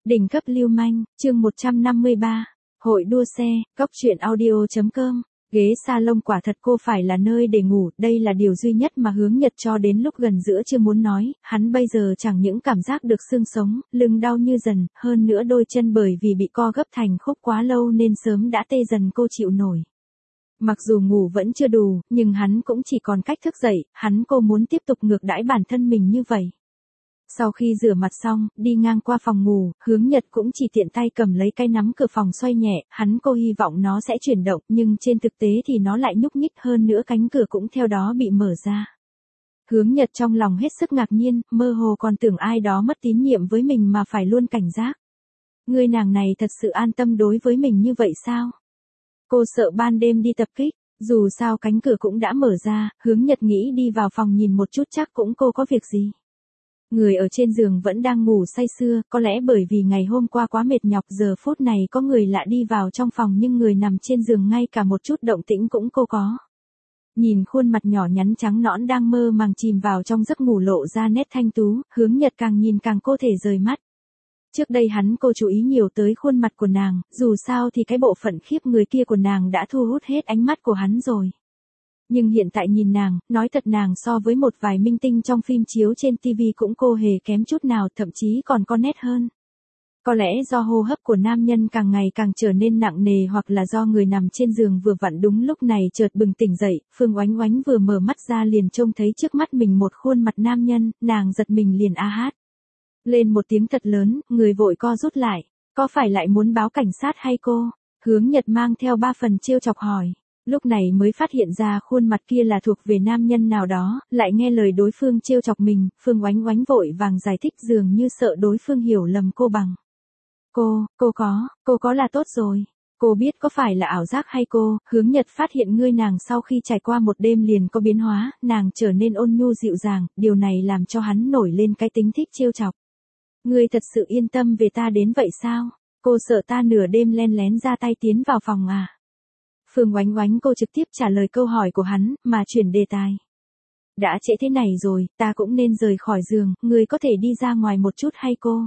Đỉnh cấp lưu manh, chương 153. Hội đua xe, cóc truyện audio.com. Ghế salon quả thật cô phải là nơi để ngủ, đây là điều duy nhất mà Hướng Nhật cho đến lúc gần giữa chưa muốn nói, hắn bây giờ chẳng những cảm giác được xương sống, lưng đau như dần, hơn nữa đôi chân bởi vì bị co gấp thành khúc quá lâu nên sớm đã tê dần cô chịu nổi. Mặc dù ngủ vẫn chưa đủ, nhưng hắn cũng chỉ còn cách thức dậy, cô muốn tiếp tục ngược đãi bản thân mình như vậy. Sau khi rửa mặt xong, đi ngang qua phòng ngủ, Hướng Nhật cũng chỉ tiện tay cầm lấy cái nắm cửa phòng xoay nhẹ, cô hy vọng nó sẽ chuyển động, nhưng trên thực tế thì nó lại nhúc nhích, hơn nữa cánh cửa cũng theo đó bị mở ra. Hướng Nhật trong lòng hết sức ngạc nhiên, mơ hồ còn tưởng ai đó mất tín nhiệm với mình mà phải luôn cảnh giác. Người nàng này thật sự an tâm đối với mình như vậy sao? Cô sợ ban đêm đi tập kích, dù sao cánh cửa cũng đã mở ra, Hướng Nhật nghĩ đi vào phòng nhìn một chút chắc cũng cô có việc gì. Người ở trên giường vẫn đang ngủ say sưa, có lẽ bởi vì ngày hôm qua quá mệt nhọc, giờ phút này có người lạ đi vào trong phòng nhưng người nằm trên giường ngay cả một chút động tĩnh cũng cô có. Nhìn khuôn mặt nhỏ nhắn trắng nõn đang mơ màng chìm vào trong giấc ngủ lộ ra nét thanh tú, Hướng Nhật càng nhìn càng cô thể rời mắt. Trước đây cô chú ý nhiều tới khuôn mặt của nàng, dù sao thì cái bộ phận khiếp người kia của nàng đã thu hút hết ánh mắt của hắn rồi. Nhưng hiện tại nhìn nàng, nói thật nàng so với một vài minh tinh trong phim chiếu trên TV cũng cô hề kém chút nào, thậm chí còn có nét hơn. Có lẽ do hô hấp của nam nhân càng ngày càng trở nên nặng nề hoặc là do người nằm trên giường vừa vặn đúng lúc này chợt bừng tỉnh dậy, Phương Oánh Oánh vừa mở mắt ra liền trông thấy trước mắt mình một khuôn mặt nam nhân, nàng giật mình liền a hát lên một tiếng thật lớn, người vội co rút lại, có phải lại muốn báo cảnh sát hay cô? Hướng Nhật mang theo 3 phần trêu chọc hỏi. Lúc này mới phát hiện ra khuôn mặt kia là thuộc về nam nhân nào đó, lại nghe lời đối phương trêu chọc mình, Phương Oánh Oánh vội vàng giải thích dường như sợ đối phương hiểu lầm cô bằng. Cô có là tốt rồi. Cô biết có phải là ảo giác hay cô? Hướng Nhật phát hiện ngươi nàng sau khi trải qua một đêm liền có biến hóa, nàng trở nên ôn nhu dịu dàng, điều này làm cho hắn nổi lên cái tính thích trêu chọc. Ngươi thật sự yên tâm về ta đến vậy sao? Cô sợ ta nửa đêm len lén ra tay tiến vào phòng à? Phương Oánh Oánh cô trực tiếp trả lời câu hỏi của hắn, mà chuyển đề tài. Đã trễ thế này rồi, ta cũng nên rời khỏi giường, ngươi có thể đi ra ngoài một chút hay cô?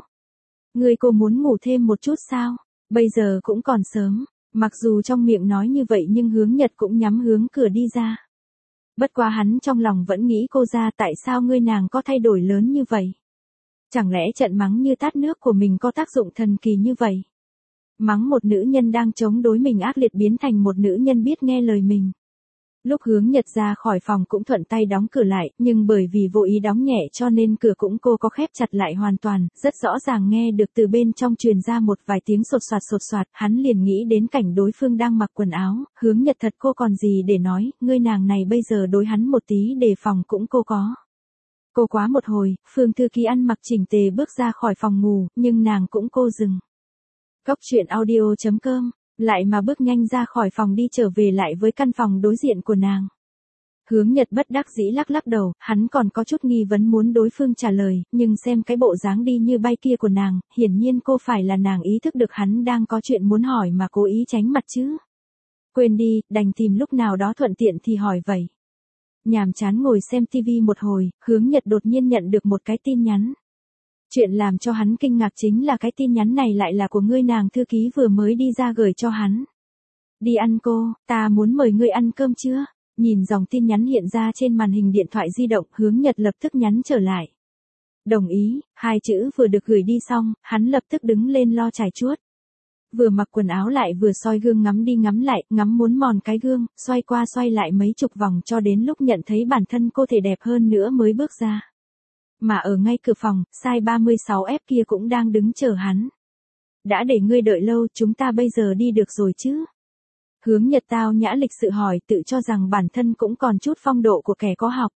Cô muốn ngủ thêm một chút sao? Bây giờ cũng còn sớm. Mặc dù trong miệng nói như vậy nhưng Hướng Nhật cũng nhắm hướng cửa đi ra. Bất quá hắn trong lòng vẫn nghĩ cô ra tại sao ngươi nàng có thay đổi lớn như vậy? Chẳng lẽ trận mắng như tát nước của mình có tác dụng thần kỳ như vậy? Mắng một nữ nhân đang chống đối mình ác liệt biến thành một nữ nhân biết nghe lời mình. Lúc Hướng Nhật ra khỏi phòng cũng thuận tay đóng cửa lại, nhưng bởi vì vô ý đóng nhẹ cho nên cửa cũng cô có khép chặt lại hoàn toàn, rất rõ ràng nghe được từ bên trong truyền ra một vài tiếng sột soạt, hắn liền nghĩ đến cảnh đối phương đang mặc quần áo, Hướng Nhật thật cô còn gì để nói, ngươi nàng này bây giờ đối hắn một tí đề phòng cũng cô có. Cô quá một hồi, Phương thư ký ăn mặc chỉnh tề bước ra khỏi phòng ngủ, nhưng nàng cũng cô dừng. Cóc truyện audio.com, lại mà bước nhanh ra khỏi phòng đi trở về lại với căn phòng đối diện của nàng. Hướng Nhật bất đắc dĩ lắc đầu, hắn còn có chút nghi vấn muốn đối phương trả lời, nhưng xem cái bộ dáng đi như bay kia của nàng, hiển nhiên cô phải là nàng ý thức được hắn đang có chuyện muốn hỏi mà cố ý tránh mặt chứ. Quên đi, đành tìm lúc nào đó thuận tiện thì hỏi vậy. Nhàm chán ngồi xem tivi một hồi, Hướng Nhật đột nhiên nhận được một cái tin nhắn. Chuyện làm cho hắn kinh ngạc chính là cái tin nhắn này lại là của ngươi nàng thư ký vừa mới đi ra gửi cho hắn. Đi ăn cô, ta muốn mời ngươi ăn cơm chưa? Nhìn dòng tin nhắn hiện ra trên màn hình điện thoại di động, Hướng Nhật lập tức nhắn trở lại. Đồng ý, 2 chữ vừa được gửi đi xong, hắn lập tức đứng lên lo chải chuốt. Vừa mặc quần áo lại vừa soi gương ngắm đi ngắm lại, ngắm muốn mòn cái gương, xoay qua xoay lại mấy chục vòng cho đến lúc nhận thấy bản thân cô thể đẹp hơn nữa mới bước ra. Mà ở ngay cửa phòng, size 36F kia cũng đang đứng chờ hắn. Đã để ngươi đợi lâu, chúng ta bây giờ đi được rồi chứ? Hướng Nhật tao nhã lịch sự hỏi, tự cho rằng bản thân cũng còn chút phong độ của kẻ có học.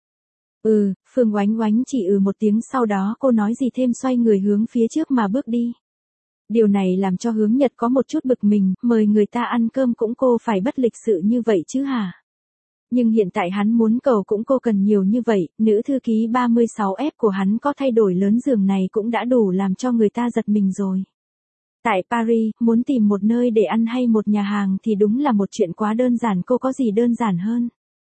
Phương Oánh Oánh chỉ một tiếng, sau đó cô nói gì thêm xoay người hướng phía trước mà bước đi. Điều này làm cho Hướng Nhật có một chút bực mình, mời người ta ăn cơm cũng cô phải bất lịch sự như vậy chứ hả? Nhưng hiện tại hắn muốn cầu cũng cô cần nhiều như vậy, nữ thư ký 36F của hắn có thay đổi lớn giường này cũng đã đủ làm cho người ta giật mình rồi. Tại Paris, muốn tìm một nơi để ăn hay một nhà hàng thì đúng là một chuyện quá đơn giản, cô có gì đơn giản hơn.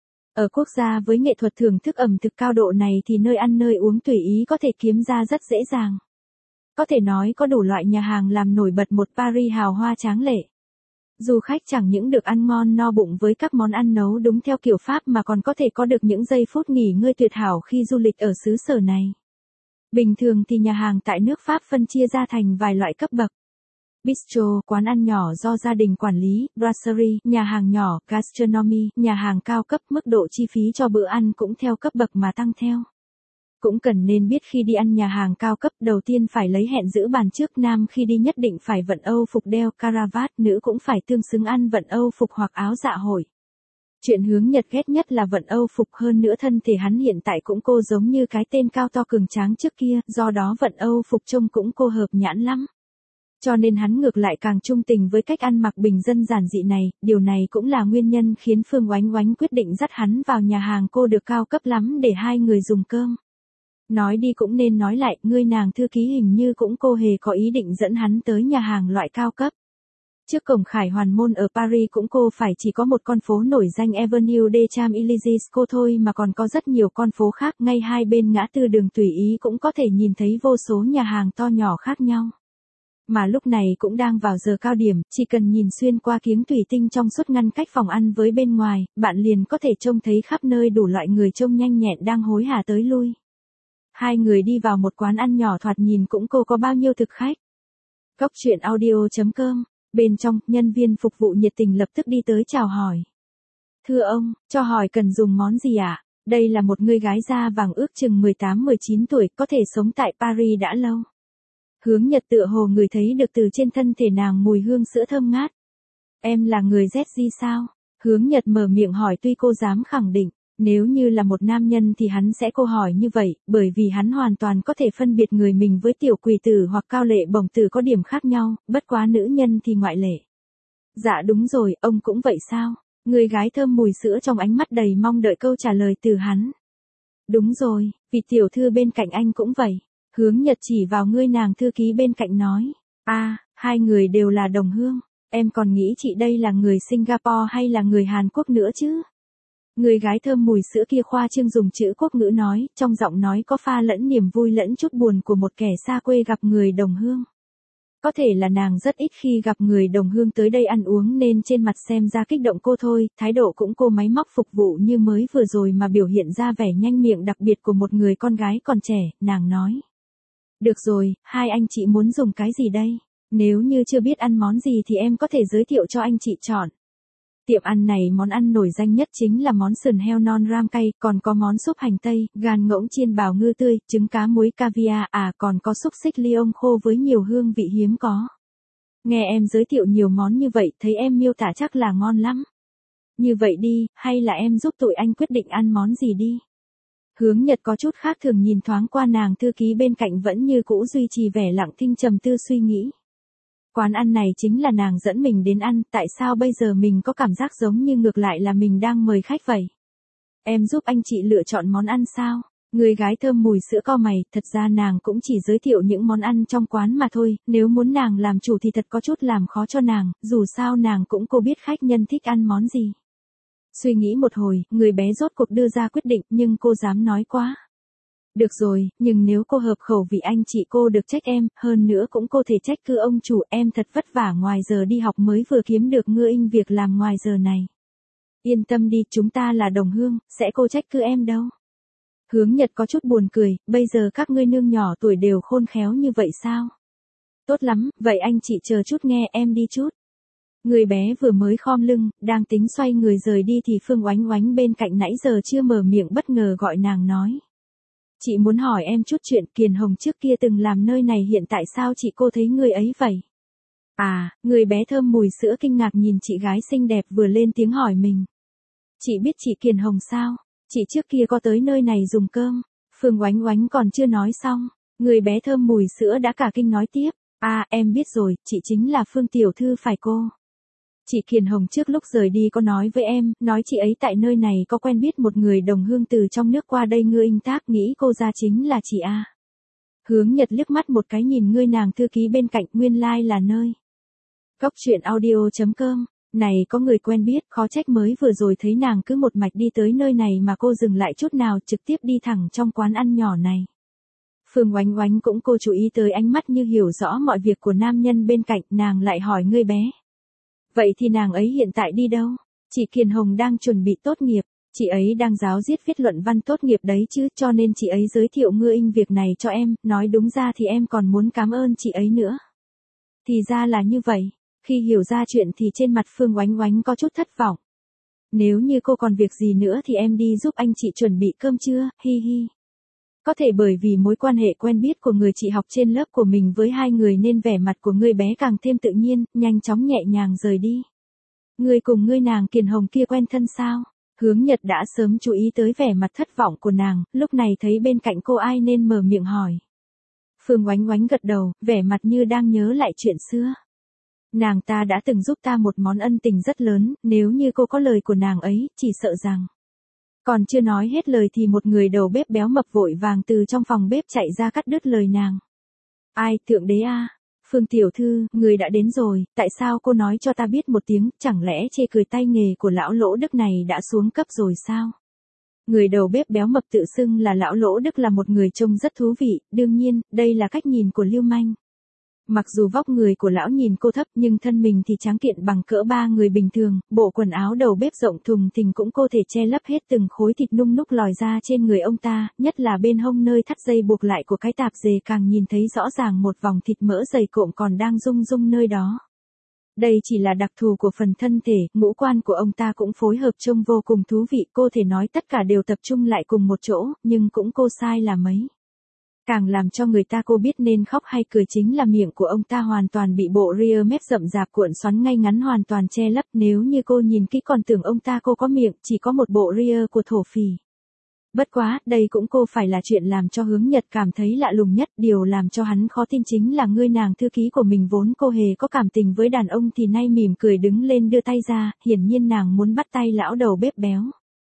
Ở quốc gia với nghệ thuật thưởng thức ẩm thực cao độ này thì nơi ăn nơi uống tùy ý có thể kiếm ra rất dễ dàng. Có thể nói có đủ loại nhà hàng làm nổi bật một Paris hào hoa tráng lệ. Du khách chẳng những được ăn ngon no bụng với các món ăn nấu đúng theo kiểu Pháp mà còn có thể có được những giây phút nghỉ ngơi tuyệt hảo khi du lịch ở xứ sở này. Bình thường thì nhà hàng tại nước Pháp phân chia ra thành vài loại cấp bậc. Bistro, quán ăn nhỏ do gia đình quản lý, brasserie, nhà hàng nhỏ, gastronomy, nhà hàng cao cấp, mức độ chi phí cho bữa ăn cũng theo cấp bậc mà tăng theo. Cũng cần nên biết khi đi ăn nhà hàng cao cấp đầu tiên phải lấy hẹn giữ bàn trước, nam khi đi nhất định phải vận Âu phục đeo caravat, nữ cũng phải tương xứng ăn vận Âu phục hoặc áo dạ hội. Chuyện Hướng Nhật ghét nhất là vận Âu phục, hơn nữa thân thể hắn hiện tại cũng cô giống như cái tên cao to cường tráng trước kia, do đó vận Âu phục trông cũng cô hợp nhãn lắm. Cho nên hắn ngược lại càng trung tình với cách ăn mặc bình dân giản dị này, điều này cũng là nguyên nhân khiến Phương Oánh Oánh quyết định dắt hắn vào nhà hàng cô được cao cấp lắm để hai người dùng cơm. Nói đi cũng nên nói lại, ngươi nàng thư ký hình như cũng cô hề có ý định dẫn hắn tới nhà hàng loại cao cấp. Trước cổng Khải Hoàn Môn ở Paris cũng cô phải chỉ có một con phố nổi danh Avenue des Champs-Élysées cô thôi mà còn có rất nhiều con phố khác, ngay hai bên ngã tư đường tùy ý cũng có thể nhìn thấy vô số nhà hàng to nhỏ khác nhau. Mà lúc này cũng đang vào giờ cao điểm, chỉ cần nhìn xuyên qua kiếng thủy tinh trong suốt ngăn cách phòng ăn với bên ngoài, bạn liền có thể trông thấy khắp nơi đủ loại người trông nhanh nhẹn đang hối hả tới lui. Hai người đi vào một quán ăn nhỏ thoạt nhìn cũng cô có bao nhiêu thực khách. Cốc truyện audio.com, bên trong, nhân viên phục vụ nhiệt tình lập tức đi tới chào hỏi. Thưa ông, cho hỏi cần dùng món gì ạ? Đây là một người gái da vàng ước chừng 18-19 tuổi, có thể sống tại Paris đã lâu. Hướng Nhật tựa hồ ngửi thấy được từ trên thân thể nàng mùi hương sữa thơm ngát. Em là người ZG sao? Hướng Nhật mở miệng hỏi tuy cô dám khẳng định, nếu như là một nam nhân thì hắn sẽ cô hỏi như vậy, bởi vì hắn hoàn toàn có thể phân biệt người mình với tiểu quỷ tử hoặc cao lệ bổng tử có điểm khác nhau, bất quá nữ nhân thì ngoại lệ. Dạ đúng rồi, ông cũng vậy sao? Người gái thơm mùi sữa trong ánh mắt đầy mong đợi câu trả lời từ hắn. Đúng rồi, vì tiểu thư bên cạnh anh cũng vậy. Hướng Nhật chỉ vào ngươi nàng thư ký bên cạnh nói. Hai người đều là đồng hương. Em còn nghĩ chị đây là người Singapore hay là người Hàn Quốc nữa chứ? Người gái thơm mùi sữa kia khoa trương dùng chữ quốc ngữ nói, trong giọng nói có pha lẫn niềm vui lẫn chút buồn của một kẻ xa quê gặp người đồng hương. Có thể là nàng rất ít khi gặp người đồng hương tới đây ăn uống nên trên mặt xem ra kích động cô thôi, thái độ cũng cô máy móc phục vụ như mới vừa rồi mà biểu hiện ra vẻ nhanh miệng đặc biệt của một người con gái còn trẻ, nàng nói. Được rồi, hai anh chị muốn dùng cái gì đây? Nếu như chưa biết ăn món gì thì em có thể giới thiệu cho anh chị chọn. Tiệm ăn này món ăn nổi danh nhất chính là món sườn heo non ram cay, còn có món súp hành tây, gan ngỗng chiên bào ngư tươi, trứng cá muối caviar, còn có xúc xích Lyon khô với nhiều hương vị hiếm có. Nghe em giới thiệu nhiều món như vậy, thấy em miêu tả chắc là ngon lắm. Như vậy đi, hay là em giúp tụi anh quyết định ăn món gì đi? Hướng Nhật có chút khác thường nhìn thoáng qua nàng thư ký bên cạnh vẫn như cũ duy trì vẻ lặng thinh trầm tư suy nghĩ. Quán ăn này chính là nàng dẫn mình đến ăn, tại sao bây giờ mình có cảm giác giống như ngược lại là mình đang mời khách vậy? Em giúp anh chị lựa chọn món ăn sao? Người gái thơm mùi sữa cau mày, thật ra nàng cũng chỉ giới thiệu những món ăn trong quán mà thôi, nếu muốn nàng làm chủ thì thật có chút làm khó cho nàng, dù sao nàng cũng cô biết khách nhân thích ăn món gì. Suy nghĩ một hồi, người bé rốt cuộc đưa ra quyết định nhưng cô dám nói quá. Được rồi, nhưng nếu cô hợp khẩu vị anh chị cô được trách em, hơn nữa cũng cô thể trách cứ ông chủ em thật vất vả ngoài giờ đi học mới vừa kiếm được ngư in việc làm ngoài giờ này. Yên tâm đi, chúng ta là đồng hương, sẽ cô trách cứ em đâu. Hướng Nhật có chút buồn cười, bây giờ các ngươi nương nhỏ tuổi đều khôn khéo như vậy sao? Tốt lắm, vậy anh chị chờ chút nghe em đi chút. Người bé vừa mới khom lưng, đang tính xoay người rời đi thì Phương Oánh Oánh bên cạnh nãy giờ chưa mở miệng bất ngờ gọi nàng nói. Chị muốn hỏi em chút chuyện Kiền Hồng trước kia từng làm nơi này hiện tại sao chị cô thấy người ấy vậy? Người bé thơm mùi sữa kinh ngạc nhìn chị gái xinh đẹp vừa lên tiếng hỏi mình. Chị biết chị Kiền Hồng sao? Chị trước kia có tới nơi này dùng cơm. Phương Oánh Oánh còn chưa nói xong. Người bé thơm mùi sữa đã cả kinh nói tiếp. Em biết rồi, chị chính là Phương tiểu thư phải cô. Chị Kiền Hồng trước lúc rời đi có nói với em, nói chị ấy tại nơi này có quen biết một người đồng hương từ trong nước qua đây ngư in tác nghĩ cô ra chính là chị A. Hướng Nhật liếc mắt một cái nhìn ngươi nàng thư ký bên cạnh nguyên lai là nơi. Cốc truyện audio.com, này có người quen biết, khó trách mới vừa rồi thấy nàng cứ một mạch đi tới nơi này mà cô dừng lại chút nào trực tiếp đi thẳng trong quán ăn nhỏ này. Phương Oánh Oánh cũng cô chú ý tới ánh mắt như hiểu rõ mọi việc của nam nhân bên cạnh, nàng lại hỏi ngươi bé. Vậy thì nàng ấy hiện tại đi đâu? Chị Kiền Hồng đang chuẩn bị tốt nghiệp, chị ấy đang giáo diết viết luận văn tốt nghiệp đấy chứ, cho nên chị ấy giới thiệu Ngư Inh việc này cho em, nói đúng ra thì em còn muốn cảm ơn chị ấy nữa. Thì ra là như vậy, khi hiểu ra chuyện thì trên mặt Phương Oánh Oánh có chút thất vọng. Nếu như cô còn việc gì nữa thì em đi giúp anh chị chuẩn bị cơm trưa, hi hi. Có thể bởi vì mối quan hệ quen biết của người chị học trên lớp của mình với hai người nên vẻ mặt của người bé càng thêm tự nhiên, nhanh chóng nhẹ nhàng rời đi. Người cùng ngươi nàng Kiền Hồng kia quen thân sao? Hướng Nhật đã sớm chú ý tới vẻ mặt thất vọng của nàng, lúc này thấy bên cạnh cô ai nên mở miệng hỏi. Phương Oánh Oánh gật đầu, vẻ mặt như đang nhớ lại chuyện xưa. Nàng ta đã từng giúp ta một món ân tình rất lớn, nếu như cô có lời của nàng ấy, chỉ sợ rằng. Còn chưa nói hết lời thì một người đầu bếp béo mập vội vàng từ trong phòng bếp chạy ra cắt đứt lời nàng. Ai, thượng đế a, Phương tiểu thư, người đã đến rồi, tại sao cô nói cho ta biết một tiếng, chẳng lẽ chê cười tay nghề của lão Lỗ Đức này đã xuống cấp rồi sao? Người đầu bếp béo mập tự xưng là lão Lỗ Đức là một người trông rất thú vị, đương nhiên, đây là cách nhìn của Lưu Manh. Mặc dù vóc người của lão nhìn cô thấp nhưng thân mình thì tráng kiện bằng cỡ ba người bình thường, bộ quần áo đầu bếp rộng thùng thình cũng có thể che lấp hết từng khối thịt nung núc lòi ra trên người ông ta, nhất là bên hông nơi thắt dây buộc lại của cái tạp dề càng nhìn thấy rõ ràng một vòng thịt mỡ dày cộm còn đang rung rung nơi đó. Đây chỉ là đặc thù của phần thân thể, ngũ quan của ông ta cũng phối hợp trông vô cùng thú vị, cô thể nói tất cả đều tập trung lại cùng một chỗ, nhưng cũng cô sai là mấy. Càng làm cho người ta cô biết nên khóc hay cười chính là miệng của ông ta hoàn toàn bị bộ ria mép rậm rạp cuộn xoắn ngay ngắn hoàn toàn che lấp, nếu như cô nhìn kỹ còn tưởng ông ta cô có miệng, chỉ có một bộ ria của thổ phỉ. Bất quá, đây cũng cô phải là chuyện làm cho Hướng Nhật cảm thấy lạ lùng nhất, điều làm cho hắn khó tin chính là ngươi nàng thư ký của mình vốn cô hề có cảm tình với đàn ông thì nay mỉm cười đứng lên đưa tay ra, hiển nhiên nàng muốn bắt tay lão đầu bếp béo.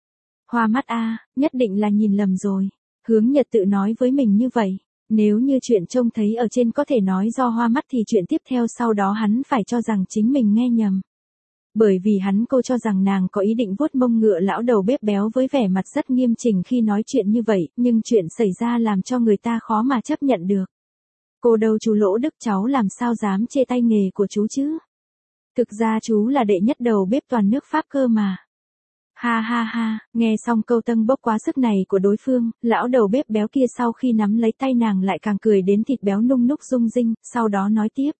Hoa mắt a, nhất định là nhìn lầm rồi. Hướng Nhật tự nói với mình như vậy, nếu như chuyện trông thấy ở trên có thể nói do hoa mắt thì chuyện tiếp theo sau đó hắn phải cho rằng chính mình nghe nhầm. Bởi vì hắn cô cho rằng nàng có ý định vuốt mông ngựa lão đầu bếp béo với vẻ mặt rất nghiêm chỉnh khi nói chuyện như vậy, nhưng chuyện xảy ra làm cho người ta khó mà chấp nhận được. Cô đâu chú Lỗ Đức cháu làm sao dám chê tay nghề của chú chứ? Thực ra chú là đệ nhất đầu bếp toàn nước Pháp cơ mà. Ha ha ha, nghe xong câu tâng bốc quá sức này của đối phương, lão đầu bếp béo kia sau khi nắm lấy tay nàng lại càng cười đến thịt béo nung núc rung rinh, sau đó nói tiếp.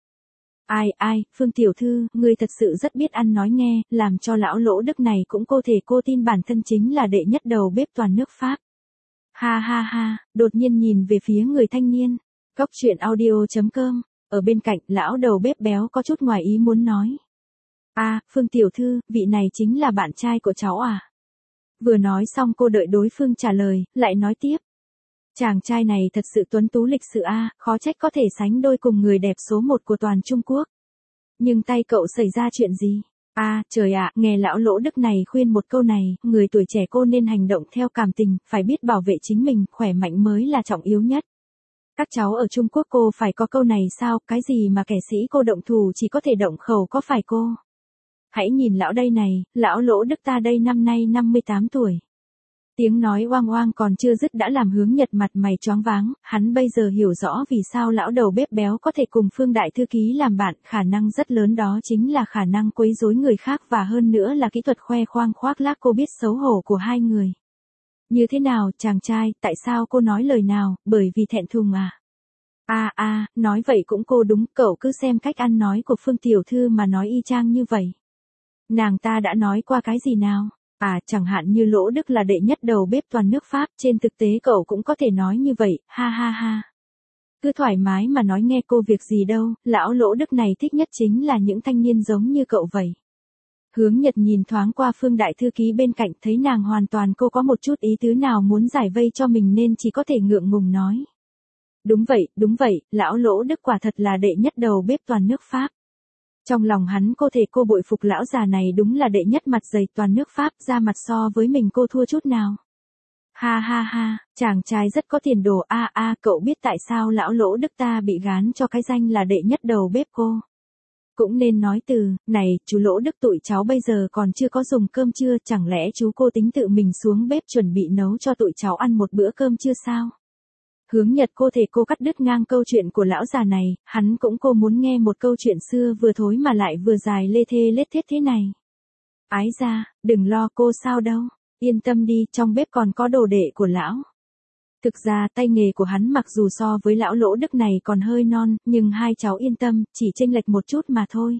Ai, Phương tiểu thư, ngươi thật sự rất biết ăn nói nghe, làm cho lão Lỗ Đức này cũng cô thể cô tin bản thân chính là đệ nhất đầu bếp toàn nước Pháp. Ha ha ha, đột nhiên nhìn về phía người thanh niên. Cóc truyện audio.com, ở bên cạnh lão đầu bếp béo có chút ngoài ý muốn nói. Phương tiểu thư, vị này chính là bạn trai của cháu à? Vừa nói xong cô đợi đối phương trả lời, lại nói tiếp. Chàng trai này thật sự tuấn tú lịch sự khó trách có thể sánh đôi cùng người đẹp số 1 của toàn Trung Quốc. Nhưng tay cậu xảy ra chuyện gì? Trời ạ, nghe lão Lỗ Đức này khuyên một câu này, người tuổi trẻ cô nên hành động theo cảm tình, phải biết bảo vệ chính mình, khỏe mạnh mới là trọng yếu nhất. Các cháu ở Trung Quốc cô phải có câu này sao, cái gì mà kẻ sĩ cô động thủ chỉ có thể động khẩu có phải cô? Hãy nhìn lão đây này, lão Lỗ Đức ta đây năm nay 58 tuổi. Tiếng nói oang oang còn chưa dứt đã làm Hướng Nhật mặt mày choáng váng, hắn bây giờ hiểu rõ vì sao lão đầu bếp béo có thể cùng Phương đại thư ký làm bạn, khả năng rất lớn đó chính là khả năng quấy rối người khác và hơn nữa là kỹ thuật khoe khoang khoác lác cô biết xấu hổ của hai người. Như thế nào, chàng trai, tại sao cô nói lời nào, bởi vì thẹn thùng à? Nói vậy cũng cô đúng, cậu cứ xem cách ăn nói của Phương tiểu thư mà nói y chang như vậy. Nàng ta đã nói qua cái gì nào? Chẳng hạn như Lỗ Đức là đệ nhất đầu bếp toàn nước Pháp, trên thực tế cậu cũng có thể nói như vậy, ha ha ha. Cứ thoải mái mà nói nghe cô việc gì đâu, lão Lỗ Đức này thích nhất chính là những thanh niên giống như cậu vậy. Hướng Nhật nhìn thoáng qua Phương đại thư ký bên cạnh thấy nàng hoàn toàn cô có một chút ý tứ nào muốn giải vây cho mình nên chỉ có thể ngượng ngùng nói. Đúng vậy, lão Lỗ Đức quả thật là đệ nhất đầu bếp toàn nước Pháp. Trong lòng hắn cô thể cô bội phục lão già này đúng là đệ nhất mặt dày toàn nước Pháp, ra mặt so với mình cô thua chút nào. Ha ha ha, chàng trai rất có tiền đồ. Cậu biết tại sao lão Lỗ Đức ta bị gán cho cái danh là đệ nhất đầu bếp cô? Cũng nên nói từ, này, chú Lỗ Đức tụi cháu bây giờ còn chưa có dùng cơm trưa, chẳng lẽ chú cô tính tự mình xuống bếp chuẩn bị nấu cho tụi cháu ăn một bữa cơm trưa sao? Hướng Nhật cô thể cô cắt đứt ngang câu chuyện của lão già này, hắn cũng cô muốn nghe một câu chuyện xưa vừa thối mà lại vừa dài lê thê lết thết thế này. Ái ra, đừng lo cô sao đâu, yên tâm đi, trong bếp còn có đồ đệ của lão. Thực ra tay nghề của hắn mặc dù so với lão Lỗ Đức này còn hơi non, nhưng hai cháu yên tâm, chỉ chênh lệch một chút mà thôi.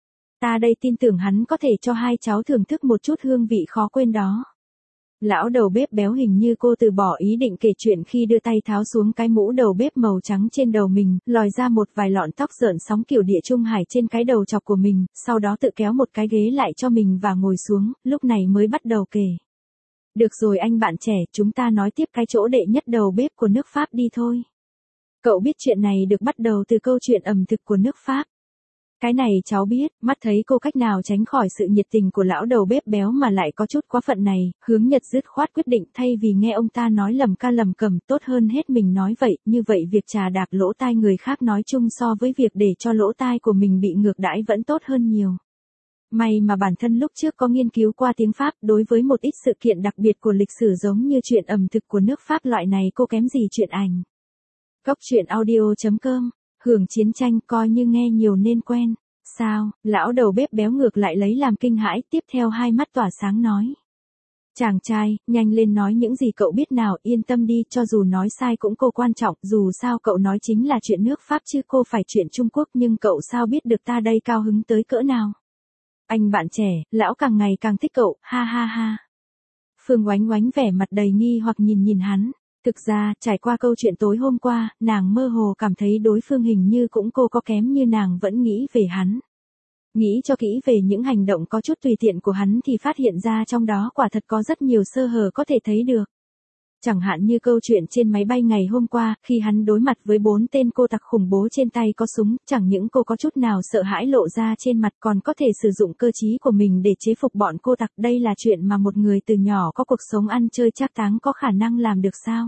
Ta đây tin tưởng hắn có thể cho hai cháu thưởng thức một chút hương vị khó quên đó. Lão đầu bếp béo hình như cô từ bỏ ý định kể chuyện khi đưa tay tháo xuống cái mũ đầu bếp màu trắng trên đầu mình, lòi ra một vài lọn tóc rợn sóng kiểu địa trung hải trên cái đầu chọc của mình, sau đó tự kéo một cái ghế lại cho mình và ngồi xuống, lúc này mới bắt đầu kể. Được rồi anh bạn trẻ, chúng ta nói tiếp cái chỗ đệ nhất đầu bếp của nước Pháp đi thôi. Cậu biết chuyện này được bắt đầu từ câu chuyện ẩm thực của nước Pháp. Cái này cháu biết, mắt thấy cô cách nào tránh khỏi sự nhiệt tình của lão đầu bếp béo mà lại có chút quá phận này, Hướng Nhật dứt khoát quyết định thay vì nghe ông ta nói lầm ca lầm cầm tốt hơn hết mình nói vậy, như vậy việc trà đạp lỗ tai người khác nói chung so với việc để cho lỗ tai của mình bị ngược đãi vẫn tốt hơn nhiều. May mà bản thân lúc trước có nghiên cứu qua tiếng Pháp, đối với một ít sự kiện đặc biệt của lịch sử giống như chuyện ẩm thực của nước Pháp loại này cô kém gì chuyện ảnh. Góc truyện audio.com, hưởng chiến tranh coi như nghe nhiều nên quen. Sao, lão đầu bếp béo ngược lại lấy làm kinh hãi, tiếp theo hai mắt tỏa sáng nói. Chàng trai, nhanh lên nói những gì cậu biết nào, yên tâm đi, cho dù nói sai cũng cô quan trọng, dù sao cậu nói chính là chuyện nước Pháp chứ cô phải chuyện Trung Quốc, nhưng cậu sao biết được ta đây cao hứng tới cỡ nào. Anh bạn trẻ, lão càng ngày càng thích cậu, ha ha ha. Phương Oánh Oánh vẻ mặt đầy nghi hoặc nhìn hắn. Thực ra, trải qua câu chuyện tối hôm qua, nàng mơ hồ cảm thấy đối phương hình như cũng cô có kém như nàng vẫn nghĩ về hắn. Nghĩ cho kỹ về những hành động có chút tùy tiện của hắn thì phát hiện ra trong đó quả thật có rất nhiều sơ hở có thể thấy được. Chẳng hạn như câu chuyện trên máy bay ngày hôm qua, khi hắn đối mặt với 4 tên cô tặc khủng bố trên tay có súng, chẳng những cô có chút nào sợ hãi lộ ra trên mặt còn có thể sử dụng cơ trí của mình để chế phục bọn cô tặc. Đây là chuyện mà một người từ nhỏ có cuộc sống ăn chơi trác táng có khả năng làm được sao?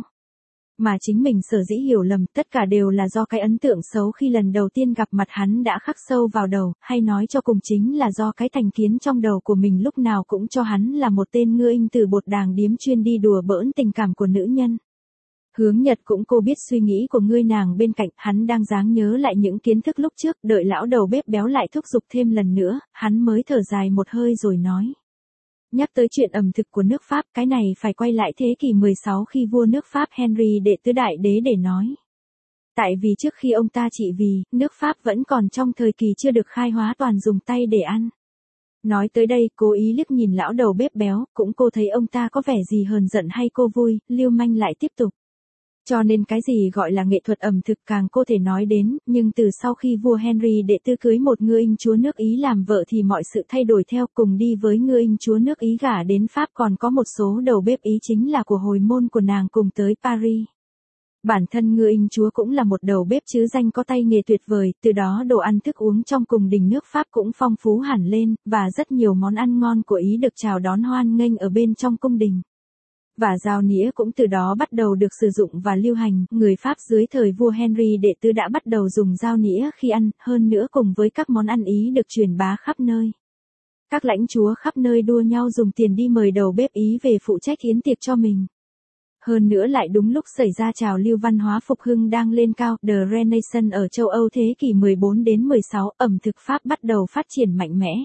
Mà chính mình sở dĩ hiểu lầm, tất cả đều là do cái ấn tượng xấu khi lần đầu tiên gặp mặt hắn đã khắc sâu vào đầu, hay nói cho cùng chính là do cái thành kiến trong đầu của mình lúc nào cũng cho hắn là một tên ngư anh từ bột đàng điếm chuyên đi đùa bỡn tình cảm của nữ nhân. Hướng Nhật cũng cô biết suy nghĩ của ngươi nàng bên cạnh, hắn đang dáng nhớ lại những kiến thức lúc trước, đợi lão đầu bếp béo lại thúc giục thêm lần nữa, hắn mới thở dài một hơi rồi nói. Nhắc tới chuyện ẩm thực của nước Pháp, cái này phải quay lại thế kỷ 16 khi vua nước Pháp Henry đệ tứ đại đế để nói. Tại vì trước khi ông ta trị vì, nước Pháp vẫn còn trong thời kỳ chưa được khai hóa toàn dùng tay để ăn. Nói tới đây, cố ý liếc nhìn lão đầu bếp béo, cũng cô thấy ông ta có vẻ gì hờn giận hay cô vui, Lưu Manh lại tiếp tục. Cho nên cái gì gọi là nghệ thuật ẩm thực càng cô thể nói đến, nhưng từ sau khi vua Henry đệ tư cưới một ngư anh chúa nước Ý làm vợ thì mọi sự thay đổi theo, cùng đi với ngư anh chúa nước Ý gả đến Pháp còn có một số đầu bếp Ý chính là của hồi môn của nàng cùng tới Paris. Bản thân ngư anh chúa cũng là một đầu bếp chứ danh có tay nghề tuyệt vời, từ đó đồ ăn thức uống trong cung đình nước Pháp cũng phong phú hẳn lên, và rất nhiều món ăn ngon của Ý được chào đón hoan nghênh ở bên trong cung đình. Và dao nĩa cũng từ đó bắt đầu được sử dụng và lưu hành, người Pháp dưới thời vua Henry đệ tứ đã bắt đầu dùng dao nĩa khi ăn, hơn nữa cùng với các món ăn Ý được truyền bá khắp nơi. Các lãnh chúa khắp nơi đua nhau dùng tiền đi mời đầu bếp Ý về phụ trách yến tiệc cho mình. Hơn nữa lại đúng lúc xảy ra trào lưu văn hóa phục hưng đang lên cao, The Renaissance ở châu Âu thế kỷ 14 đến 16, ẩm thực Pháp bắt đầu phát triển mạnh mẽ.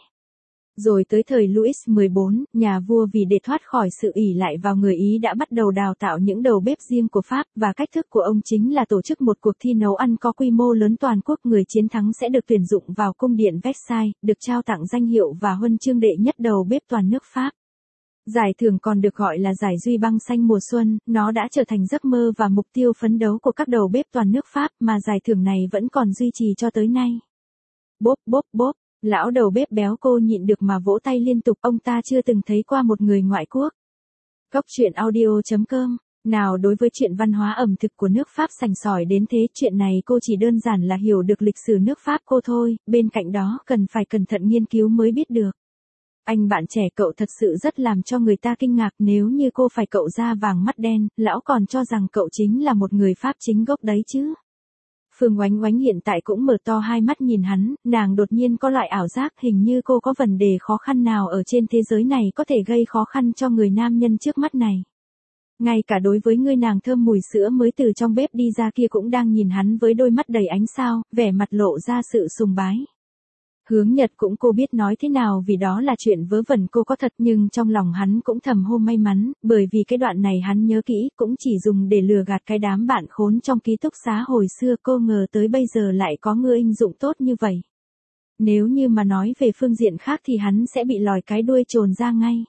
Rồi tới thời Louis XIV, nhà vua vì để thoát khỏi sự ỷ lại vào người Ý đã bắt đầu đào tạo những đầu bếp riêng của Pháp, và cách thức của ông chính là tổ chức một cuộc thi nấu ăn có quy mô lớn toàn quốc, người chiến thắng sẽ được tuyển dụng vào cung điện Versailles, được trao tặng danh hiệu và huân chương đệ nhất đầu bếp toàn nước Pháp. Giải thưởng còn được gọi là giải Duy Băng Xanh mùa xuân, nó đã trở thành giấc mơ và mục tiêu phấn đấu của các đầu bếp toàn nước Pháp, mà giải thưởng này vẫn còn duy trì cho tới nay. Bốp bốp bốp. Lão đầu bếp béo cô nhịn được mà vỗ tay liên tục, ông ta chưa từng thấy qua một người ngoại quốc. Góc truyện audio.com, nào đối với chuyện văn hóa ẩm thực của nước Pháp sành sỏi đến thế, chuyện này cô chỉ đơn giản là hiểu được lịch sử nước Pháp cô thôi, bên cạnh đó cần phải cẩn thận nghiên cứu mới biết được. Anh bạn trẻ cậu thật sự rất làm cho người ta kinh ngạc, nếu như cô phải cậu da vàng mắt đen, lão còn cho rằng cậu chính là một người Pháp chính gốc đấy chứ. Phương Oánh Oánh hiện tại cũng mở to hai mắt nhìn hắn, nàng đột nhiên có loại ảo giác hình như cô có vấn đề khó khăn nào ở trên thế giới này có thể gây khó khăn cho người nam nhân trước mắt này. Ngay cả đối với ngươi nàng thơm mùi sữa mới từ trong bếp đi ra kia cũng đang nhìn hắn với đôi mắt đầy ánh sao, vẻ mặt lộ ra sự sùng bái. Hướng Nhật cũng cô biết nói thế nào vì đó là chuyện vớ vẩn cô có thật, nhưng trong lòng hắn cũng thầm hô may mắn, bởi vì cái đoạn này hắn nhớ kỹ cũng chỉ dùng để lừa gạt cái đám bạn khốn trong ký túc xá hồi xưa, cô ngờ tới bây giờ lại có ngư inh dụng tốt như vậy. Nếu như mà nói về phương diện khác thì hắn sẽ bị lòi cái đuôi trồn ra ngay.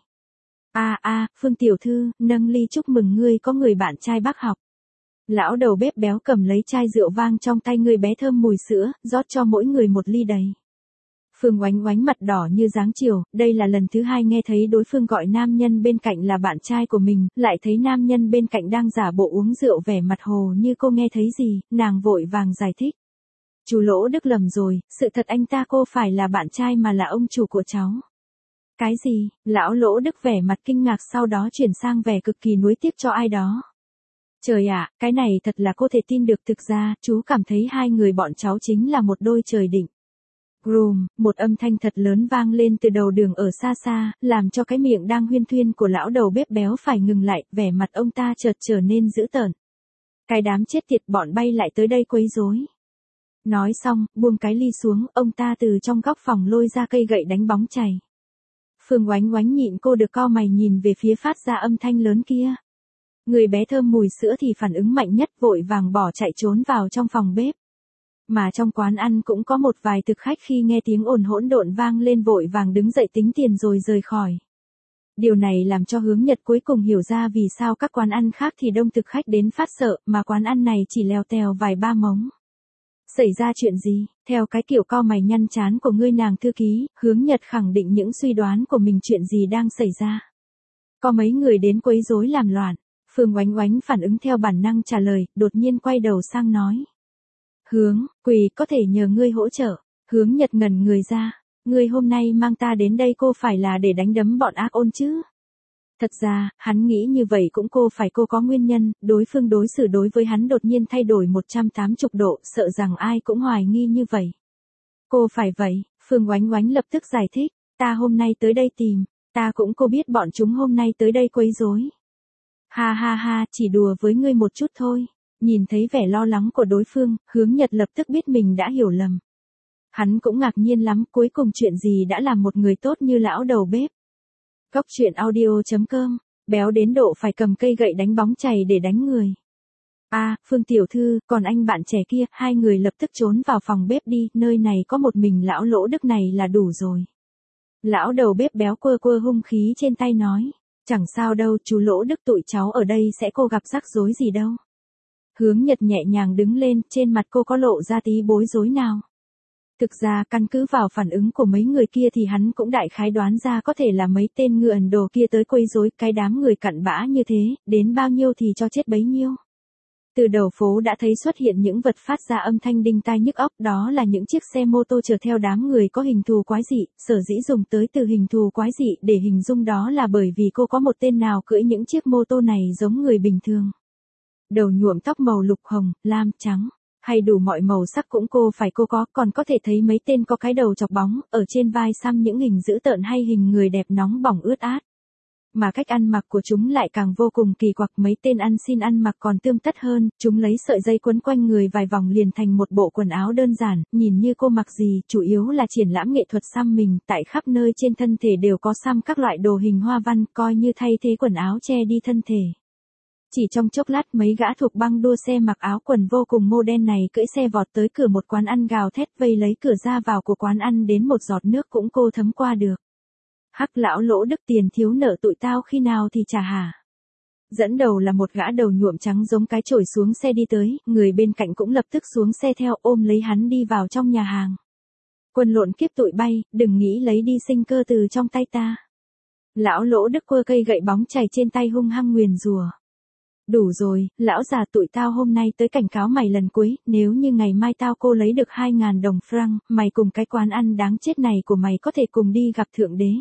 Phương tiểu thư, nâng ly chúc mừng ngươi có người bạn trai bác học. Lão đầu bếp béo cầm lấy chai rượu vang trong tay người bé thơm mùi sữa, rót cho mỗi người một ly đầy. Phương Oánh Oánh mặt đỏ như dáng chiều, đây là lần thứ hai nghe thấy đối phương gọi nam nhân bên cạnh là bạn trai của mình, lại thấy nam nhân bên cạnh đang giả bộ uống rượu vẻ mặt hồ như cô nghe thấy gì, nàng vội vàng giải thích. Chú Lỗ Đức lầm rồi, sự thật anh ta cô phải là bạn trai mà là ông chủ của cháu. Cái gì? Lão Lỗ Đức vẻ mặt kinh ngạc sau đó chuyển sang vẻ cực kỳ nuối tiếc cho ai đó. Trời ạ, cái này thật là cô thể tin được, thực ra, chú cảm thấy hai người bọn cháu chính là một đôi trời định. Grum, một âm thanh thật lớn vang lên từ đầu đường ở xa xa, làm cho cái miệng đang huyên thuyên của lão đầu bếp béo phải ngừng lại, vẻ mặt ông ta chợt trở nên dữ tợn. Cái đám chết tiệt bọn bay lại tới đây quấy rối. Nói xong, buông cái ly xuống, ông ta từ trong góc phòng lôi ra cây gậy đánh bóng chày. Phương Oánh Oánh nhịn cô được cau mày nhìn về phía phát ra âm thanh lớn kia. Người bé thơm mùi sữa thì phản ứng mạnh nhất, vội vàng bỏ chạy trốn vào trong phòng bếp. Mà trong quán ăn cũng có một vài thực khách khi nghe tiếng ồn hỗn độn vang lên vội vàng đứng dậy tính tiền rồi rời khỏi. Điều này làm cho Hướng Nhật cuối cùng hiểu ra vì sao các quán ăn khác thì đông thực khách đến phát sợ, mà quán ăn này chỉ lèo tèo vài ba mống. Xảy ra chuyện gì? Theo cái kiểu cau mày nhăn chán của ngươi nàng thư ký, Hướng Nhật khẳng định những suy đoán của mình, chuyện gì đang xảy ra. Có mấy người đến quấy rối làm loạn. Phương Oánh Oánh phản ứng theo bản năng trả lời, đột nhiên quay đầu sang nói. Quỳ có thể nhờ ngươi hỗ trợ. Hướng Nhật ngẩn người ra. Ngươi hôm nay mang ta đến đây cô phải là để đánh đấm bọn ác ôn chứ? Thật ra, hắn nghĩ như vậy cũng cô có nguyên nhân, đối phương đối xử đối với hắn đột nhiên thay đổi 180 độ, sợ rằng ai cũng hoài nghi như vậy. Cô phải vậy, Phương Oánh Oánh lập tức giải thích, ta hôm nay tới đây tìm, cô biết bọn chúng hôm nay tới đây quấy rối. Ha, chỉ đùa với ngươi một chút thôi. Nhìn thấy vẻ lo lắng của đối phương, Hướng Nhật lập tức biết mình đã hiểu lầm. Hắn cũng ngạc nhiên lắm, cuối cùng chuyện gì đã làm một người tốt như lão đầu bếp. Góc truyện audio.com, béo đến độ phải cầm cây gậy đánh bóng chày để đánh người. Phương tiểu thư, còn anh bạn trẻ kia, hai người lập tức trốn vào phòng bếp đi, nơi này có một mình lão Lỗ Đức này là đủ rồi. Lão đầu bếp béo quơ hung khí trên tay nói, chẳng sao đâu, chú Lỗ Đức tụi cháu ở đây sẽ cô gặp rắc rối gì đâu. Hướng Nhật nhẹ nhàng đứng lên, trên mặt cô có lộ ra tí bối rối nào. Thực ra căn cứ vào phản ứng của mấy người kia thì hắn cũng đại khái đoán ra có thể là mấy tên ngựa Ấn Độ kia tới quấy rối, cái đám người cặn bã như thế, đến bao nhiêu thì cho chết bấy nhiêu. Từ đầu phố đã thấy xuất hiện những vật phát ra âm thanh đinh tai nhức óc, đó là những chiếc xe mô tô chở theo đám người có hình thù quái dị, sở dĩ dùng tới từ hình thù quái dị để hình dung đó là bởi vì cô có một tên nào cưỡi những chiếc mô tô này giống người bình thường. Đầu nhuộm tóc màu lục hồng, lam, trắng, hay đủ mọi màu sắc cũng cô có, còn có thể thấy mấy tên có cái đầu chọc bóng, ở trên vai xăm những hình dữ tợn hay hình người đẹp nóng bỏng ướt át. Mà cách ăn mặc của chúng lại càng vô cùng kỳ quặc, mấy tên ăn xin ăn mặc còn tươm tất hơn, chúng lấy sợi dây quấn quanh người vài vòng liền thành một bộ quần áo đơn giản, nhìn như cô mặc gì, chủ yếu là triển lãm nghệ thuật xăm mình, tại khắp nơi trên thân thể đều có xăm các loại đồ hình hoa văn, coi như thay thế quần áo che đi thân thể. Chỉ trong chốc lát mấy gã thuộc băng đua xe mặc áo quần vô cùng mô đen này cưỡi xe vọt tới cửa một quán ăn gào thét vây lấy cửa ra vào của quán ăn đến một giọt nước cũng cô thấm qua được. Hắc lão Lỗ Đức, tiền thiếu nợ tụi tao khi nào thì trả hả? Dẫn đầu là một gã đầu nhuộm trắng giống cái chổi xuống xe đi tới, người bên cạnh cũng lập tức xuống xe theo ôm lấy hắn đi vào trong nhà hàng. Quần lộn kiếp tụi bay, đừng nghĩ lấy đi sinh cơ từ trong tay ta. Lão Lỗ Đức quơ cây gậy bóng chày trên tay hung hăng nguyền rủa. Đủ rồi, lão già tụi tao hôm nay tới cảnh cáo mày lần cuối, nếu như ngày mai tao cô lấy được 2.000 đồng franc, mày cùng cái quán ăn đáng chết này của mày có thể cùng đi gặp thượng đế.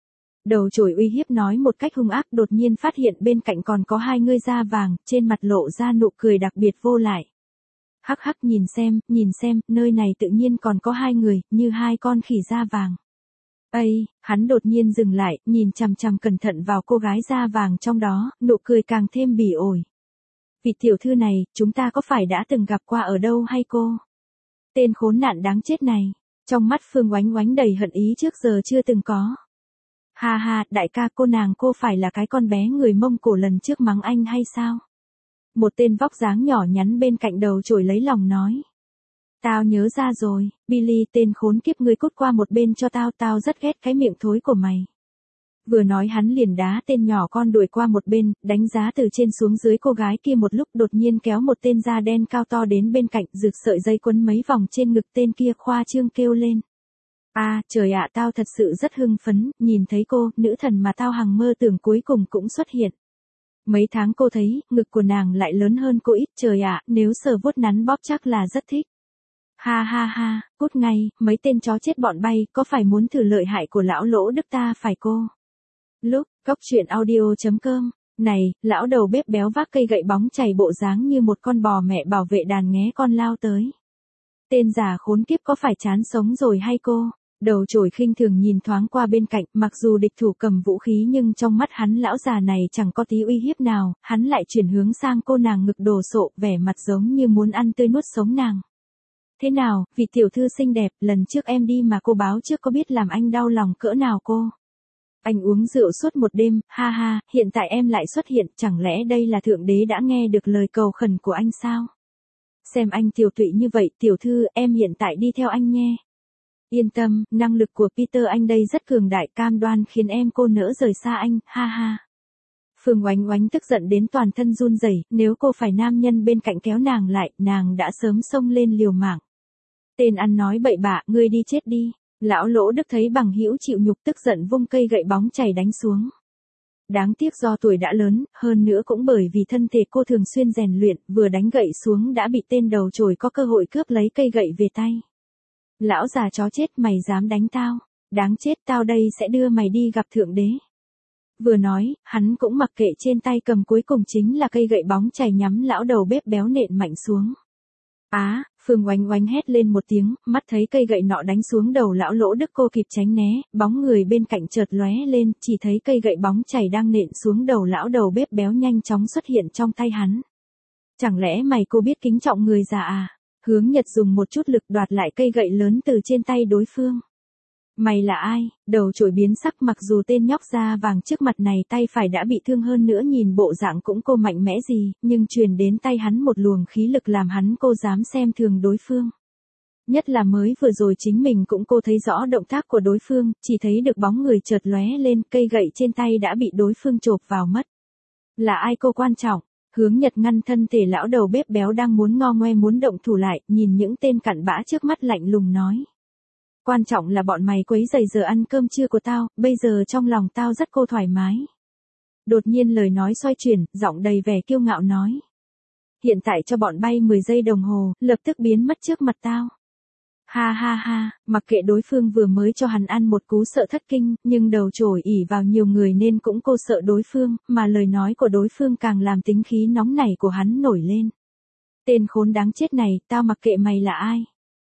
Đầu chổi uy hiếp nói một cách hung ác, đột nhiên phát hiện bên cạnh còn có hai người da vàng, trên mặt lộ ra nụ cười đặc biệt vô lại. Hắc hắc, nhìn xem, nơi này tự nhiên còn có hai người, như hai con khỉ da vàng. Ây, hắn đột nhiên dừng lại, nhìn chằm chằm cẩn thận vào cô gái da vàng trong đó, nụ cười càng thêm bỉ ổi. Vị tiểu thư này, chúng ta có phải đã từng gặp qua ở đâu hay cô? Tên khốn nạn đáng chết này. Trong mắt Phương Oánh Oánh đầy hận ý trước giờ chưa từng có. Ha ha, đại ca cô phải là cái con bé người Mông Cổ lần trước mắng anh hay sao? Một tên vóc dáng nhỏ nhắn bên cạnh đầu chổi lấy lòng nói. Tao nhớ ra rồi, Billy, tên khốn kiếp, ngươi cút qua một bên cho tao rất ghét cái miệng thối của mày. Vừa nói hắn liền đá tên nhỏ con đuổi qua một bên, đánh giá từ trên xuống dưới cô gái kia một lúc, đột nhiên kéo một tên da đen cao to đến bên cạnh, rực sợi dây quấn mấy vòng trên ngực tên kia, khoa trương kêu lên. À, trời ạ, tao thật sự rất hưng phấn, nhìn thấy cô, nữ thần mà tao hằng mơ tưởng cuối cùng cũng xuất hiện. Mấy tháng cô thấy, ngực của nàng lại lớn hơn cô ít, trời ạ, nếu sờ vuốt nắn bóp chắc là rất thích. Ha ha ha, cút ngay, mấy tên chó chết bọn bay, có phải muốn thử lợi hại của lão Lỗ Đức ta phải cô? Lúc, Cóc Truyện Audio.com, này, lão đầu bếp béo vác cây gậy bóng chày bộ dáng như một con bò mẹ bảo vệ đàn nghé con lao tới. Tên già khốn kiếp có phải chán sống rồi hay cô? Đầu chổi khinh thường nhìn thoáng qua bên cạnh, mặc dù địch thủ cầm vũ khí nhưng trong mắt hắn lão già này chẳng có tí uy hiếp nào, hắn lại chuyển hướng sang cô nàng ngực đồ sộ, vẻ mặt giống như muốn ăn tươi nuốt sống nàng. Thế nào, vị tiểu thư xinh đẹp, lần trước em đi mà cô báo trước có biết làm anh đau lòng cỡ nào cô? Anh uống rượu suốt một đêm, ha ha, hiện tại em lại xuất hiện, chẳng lẽ đây là thượng đế đã nghe được lời cầu khẩn của anh sao? Xem anh tiều tụy như vậy, tiểu thư, em hiện tại đi theo anh nhé. Yên tâm, năng lực của Peter anh đây rất cường đại, cam đoan khiến em cô nỡ rời xa anh, ha ha. Phương Oánh Oánh tức giận đến toàn thân run rẩy, nếu cô phải nam nhân bên cạnh kéo nàng lại, nàng đã sớm xông lên liều mạng. Tên ăn nói bậy bạ, ngươi đi chết đi. Lão Lỗ Đức thấy bằng hữu chịu nhục tức giận vung cây gậy bóng chày đánh xuống. Đáng tiếc do tuổi đã lớn, hơn nữa cũng bởi vì thân thể cô thường xuyên rèn luyện, vừa đánh gậy xuống đã bị tên đầu chổi có cơ hội cướp lấy cây gậy về tay. Lão già chó chết, mày dám đánh tao? Đáng chết, tao đây sẽ đưa mày đi gặp thượng đế. Vừa nói, hắn cũng mặc kệ trên tay cầm cuối cùng chính là cây gậy bóng chày nhắm lão đầu bếp béo nện mạnh xuống. Á, Phương Oánh Oánh hét lên một tiếng, mắt thấy cây gậy nọ đánh xuống đầu lão Lỗ Đức cô kịp tránh né, bóng người bên cạnh chợt lóe lên, chỉ thấy cây gậy bóng chày đang nện xuống đầu lão đầu bếp béo nhanh chóng xuất hiện trong tay hắn. Chẳng lẽ mày cô biết kính trọng người già à? Hướng Nhật dùng một chút lực đoạt lại cây gậy lớn từ trên tay đối phương. Mày là ai? Đầu chổi biến sắc, mặc dù tên nhóc da vàng trước mặt này tay phải đã bị thương hơn nữa nhìn bộ dạng cũng cô mạnh mẽ gì, nhưng truyền đến tay hắn một luồng khí lực làm hắn cô dám xem thường đối phương. Nhất là mới vừa rồi chính mình cũng cô thấy rõ động tác của đối phương, chỉ thấy được bóng người chợt lóe lên, cây gậy trên tay đã bị đối phương chộp vào mất. Là ai cô quan trọng? Hướng Nhật ngăn thân thể lão đầu bếp béo đang muốn ngo ngoe muốn động thủ lại, nhìn những tên cặn bã trước mắt lạnh lùng nói. Quan trọng là bọn mày quấy rầy giờ ăn cơm trưa của tao, bây giờ trong lòng tao rất cô thoải mái. Đột nhiên lời nói xoay chuyển, giọng đầy vẻ kiêu ngạo nói. Hiện tại cho bọn bay 10 giây đồng hồ, lập tức biến mất trước mặt tao. Ha ha ha, mặc kệ đối phương vừa mới cho hắn ăn một cú sợ thất kinh, nhưng đầu chổi ỉ vào nhiều người nên cũng cô sợ đối phương, mà lời nói của đối phương càng làm tính khí nóng nảy của hắn nổi lên. Tên khốn đáng chết này, tao mặc kệ mày là ai.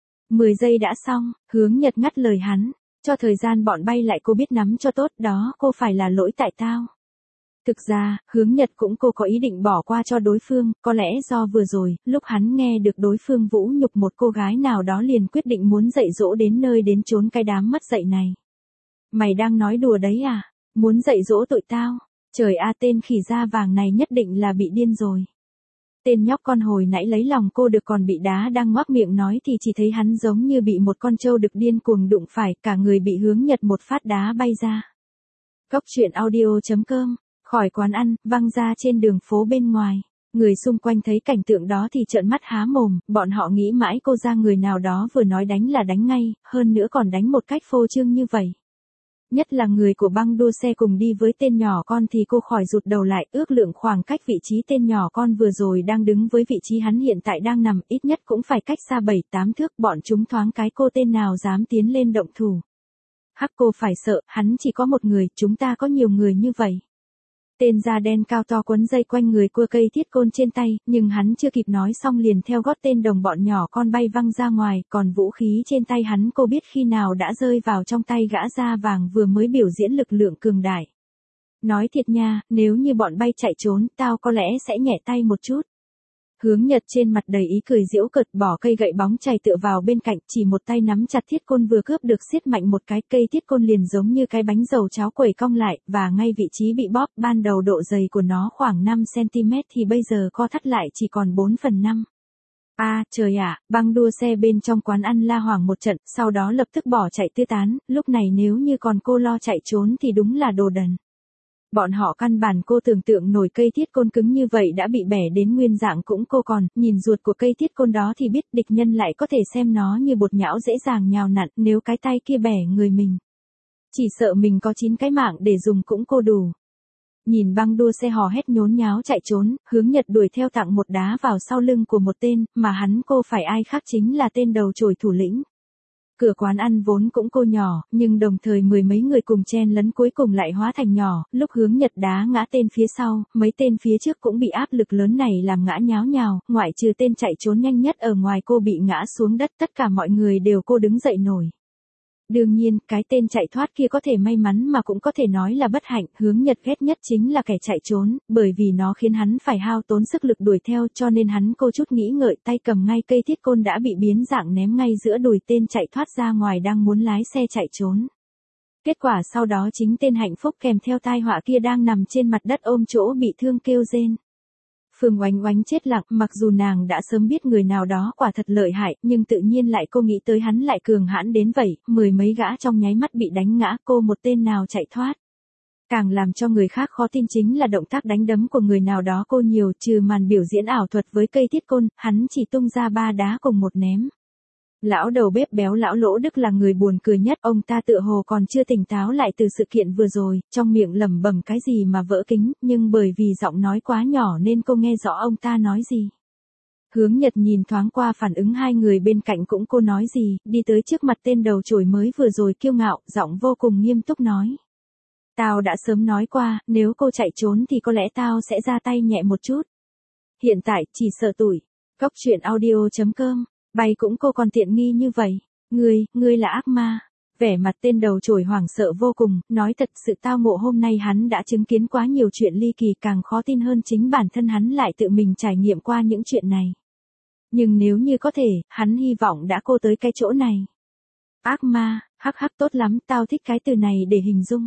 10 giây đã xong, Hướng Nhật ngắt lời hắn, cho thời gian bọn bay lại, cô biết nắm cho tốt đó, cô phải là lỗi tại tao. Thực ra, Hướng Nhật cũng cô có ý định bỏ qua cho đối phương, có lẽ do vừa rồi, lúc hắn nghe được đối phương vũ nhục một cô gái nào đó liền quyết định muốn dạy dỗ đến nơi đến chốn cái đám mất dạy này. Mày đang nói đùa đấy à? Muốn dạy dỗ tụi tao? Trời a, tên khỉ da vàng này nhất định là bị điên rồi. Tên nhóc con hồi nãy lấy lòng cô được còn bị đá đang ngoác miệng nói thì chỉ thấy hắn giống như bị một con trâu đực điên cuồng đụng phải, cả người bị Hướng Nhật một phát đá bay ra. Cóc Truyện Audio.com, khỏi quán ăn, văng ra trên đường phố bên ngoài. Người xung quanh thấy cảnh tượng đó thì trợn mắt há mồm, bọn họ nghĩ mãi cô ra người nào đó vừa nói đánh là đánh ngay, hơn nữa còn đánh một cách phô trương như vậy. Nhất là người của băng đua xe cùng đi với tên nhỏ con thì cô khỏi rụt đầu lại, ước lượng khoảng cách vị trí tên nhỏ con vừa rồi đang đứng với vị trí hắn hiện tại đang nằm, ít nhất cũng phải cách xa 7-8 thước, bọn chúng thoáng cái cô tên nào dám tiến lên động thủ. Hắc, cô phải sợ, hắn chỉ có một người, chúng ta có nhiều người như vậy. Tên da đen cao to quấn dây quanh người cua cây thiết côn trên tay, nhưng hắn chưa kịp nói xong liền theo gót tên đồng bọn nhỏ con bay văng ra ngoài, còn vũ khí trên tay hắn cô biết khi nào đã rơi vào trong tay gã da vàng vừa mới biểu diễn lực lượng cường đại. Nói thiệt nha, nếu như bọn bay chạy trốn, tao có lẽ sẽ nhẹ tay một chút. Hướng Nhật trên mặt đầy ý cười giễu cợt bỏ cây gậy bóng chày tựa vào bên cạnh, chỉ một tay nắm chặt thiết côn vừa cướp được siết mạnh một cái, cây thiết côn liền giống như cái bánh dầu cháo quẩy cong lại, và ngay vị trí bị bóp, ban đầu độ dày của nó khoảng 5cm thì bây giờ co thắt lại chỉ còn 4/5. À, trời ạ, băng đua xe bên trong quán ăn la hoảng một trận, sau đó lập tức bỏ chạy tứ tán, lúc này nếu như còn cô lo chạy trốn thì đúng là đồ đần. Bọn họ căn bản cô tưởng tượng nổi cây thiết côn cứng như vậy đã bị bẻ đến nguyên dạng cũng cô còn, nhìn ruột của cây thiết côn đó thì biết địch nhân lại có thể xem nó như bột nhão dễ dàng nhào nặn, nếu cái tay kia bẻ người mình. Chỉ sợ mình có 9 cái mạng để dùng cũng cô đủ. Nhìn băng đua xe hò hét nhốn nháo chạy trốn, Hướng Nhật đuổi theo tặng một đá vào sau lưng của một tên, mà hắn cô phải ai khác chính là tên đầu chổi thủ lĩnh. Cửa quán ăn vốn cũng cô nhỏ, nhưng đồng thời mười mấy người cùng chen lấn cuối cùng lại hóa thành nhỏ, lúc Hướng Nhật đá ngã tên phía sau, mấy tên phía trước cũng bị áp lực lớn này làm ngã nháo nhào, ngoại trừ tên chạy trốn nhanh nhất ở ngoài cô bị ngã xuống đất, tất cả mọi người đều cô đứng dậy nổi. Đương nhiên, cái tên chạy thoát kia có thể may mắn mà cũng có thể nói là bất hạnh, Hướng Nhật ghét nhất chính là kẻ chạy trốn, bởi vì nó khiến hắn phải hao tốn sức lực đuổi theo cho nên hắn cô chút nghĩ ngợi tay cầm ngay cây thiết côn đã bị biến dạng ném ngay giữa đùi tên chạy thoát ra ngoài đang muốn lái xe chạy trốn. Kết quả sau đó chính tên hạnh phúc kèm theo tai họa kia đang nằm trên mặt đất ôm chỗ bị thương kêu rên. Phương Oánh Oánh chết lặng, mặc dù nàng đã sớm biết người nào đó quả thật lợi hại, nhưng tự nhiên lại cô nghĩ tới hắn lại cường hãn đến vậy, mười mấy gã trong nháy mắt bị đánh ngã, cô một tên nào chạy thoát. Càng làm cho người khác khó tin chính là động tác đánh đấm của người nào đó cô nhiều, trừ màn biểu diễn ảo thuật với cây thiết côn, hắn chỉ tung ra 3 đá cùng một ném. Lão đầu bếp béo lão Lỗ Đức là người buồn cười nhất, ông ta tựa hồ còn chưa tỉnh táo lại từ sự kiện vừa rồi, trong miệng lẩm bẩm cái gì mà vỡ kính, nhưng bởi vì giọng nói quá nhỏ nên cô nghe rõ ông ta nói gì. Hướng Nhật nhìn thoáng qua phản ứng hai người bên cạnh cũng cô nói gì, đi tới trước mặt tên đầu chổi mới vừa rồi kiêu ngạo, giọng vô cùng nghiêm túc nói. Tao đã sớm nói qua, nếu cô chạy trốn thì có lẽ tao sẽ ra tay nhẹ một chút. Hiện tại, chỉ sợ tủi. Góc truyện audio.com. Bay cũng cô còn tiện nghi như vậy. Ngươi là ác ma. Vẻ mặt tên đầu chổi hoảng sợ vô cùng, nói thật sự tao ngộ hôm nay hắn đã chứng kiến quá nhiều chuyện ly kỳ, càng khó tin hơn chính bản thân hắn lại tự mình trải nghiệm qua những chuyện này. Nhưng nếu như có thể, hắn hy vọng đã cô tới cái chỗ này. Ác ma, hắc hắc tốt lắm, tao thích cái từ này để hình dung.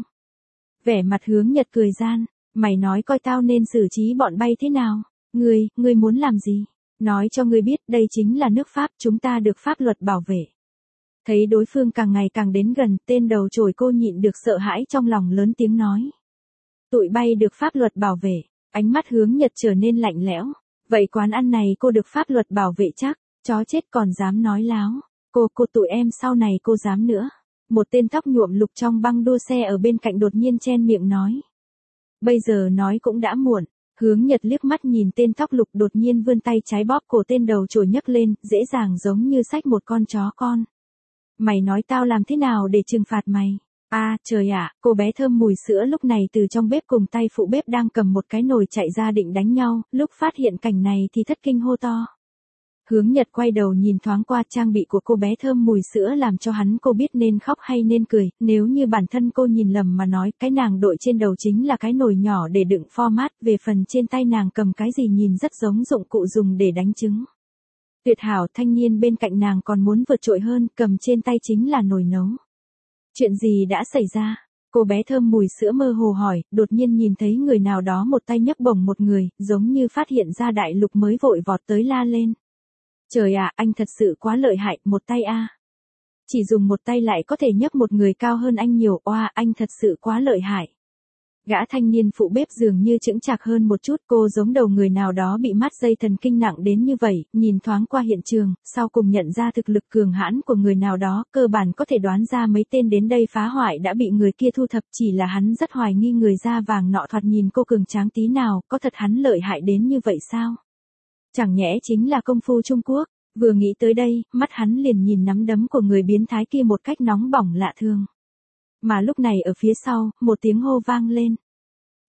Vẻ mặt Hướng Nhật cười gian, mày nói coi tao nên xử trí bọn bay thế nào? Ngươi muốn làm gì? Nói cho ngươi biết đây chính là nước Pháp, chúng ta được pháp luật bảo vệ. Thấy đối phương càng ngày càng đến gần, tên đầu chổi cô nhịn được sợ hãi trong lòng lớn tiếng nói. Tụi bay được pháp luật bảo vệ, ánh mắt Hướng Nhật trở nên lạnh lẽo. Vậy quán ăn này cô được pháp luật bảo vệ chắc, chó chết còn dám nói láo. Cô tụi em sau này cô dám nữa. Một tên tóc nhuộm lục trong băng đua xe ở bên cạnh đột nhiên chen miệng nói. Bây giờ nói cũng đã muộn. Hướng Nhật liếc mắt nhìn tên tóc lục đột nhiên vươn tay trái bóp cổ tên đầu chổi nhấc lên, dễ dàng giống như xách một con chó con. Mày nói tao làm thế nào để trừng phạt mày? À, trời ạ, cô bé thơm mùi sữa lúc này từ trong bếp cùng tay phụ bếp đang cầm một cái nồi chạy ra định đánh nhau, lúc phát hiện cảnh này thì thất kinh hô to. Hướng Nhật quay đầu nhìn thoáng qua trang bị của cô bé thơm mùi sữa làm cho hắn cô biết nên khóc hay nên cười, nếu như bản thân cô nhìn lầm mà nói, cái nàng đội trên đầu chính là cái nồi nhỏ để đựng format, về phần trên tay nàng cầm cái gì nhìn rất giống dụng cụ dùng để đánh trứng. Tuyệt hảo, thanh niên bên cạnh nàng còn muốn vượt trội hơn, cầm trên tay chính là nồi nấu. Chuyện gì đã xảy ra? Cô bé thơm mùi sữa mơ hồ hỏi, đột nhiên nhìn thấy người nào đó một tay nhấc bổng một người, giống như phát hiện ra đại lục mới vội vọt tới la lên. Trời ạ, anh thật sự quá lợi hại, một tay a. Chỉ dùng một tay lại có thể nhấc một người cao hơn anh nhiều, oa, anh thật sự quá lợi hại. Gã thanh niên phụ bếp dường như chững chạc hơn một chút, cô giống đầu người nào đó bị mát dây thần kinh nặng đến như vậy, nhìn thoáng qua hiện trường, sau cùng nhận ra thực lực cường hãn của người nào đó, cơ bản có thể đoán ra mấy tên đến đây phá hoại đã bị người kia thu thập, chỉ là hắn rất hoài nghi người da vàng nọ thoạt nhìn cô cường tráng tí nào, có thật hắn lợi hại đến như vậy sao? Chẳng nhẽ chính là công phu Trung Quốc, vừa nghĩ tới đây, mắt hắn liền nhìn nắm đấm của người biến thái kia một cách nóng bỏng lạ thường. Mà lúc này ở phía sau, một tiếng hô vang lên.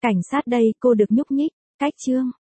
Cảnh sát đây, cô được nhúc nhích, cách chương.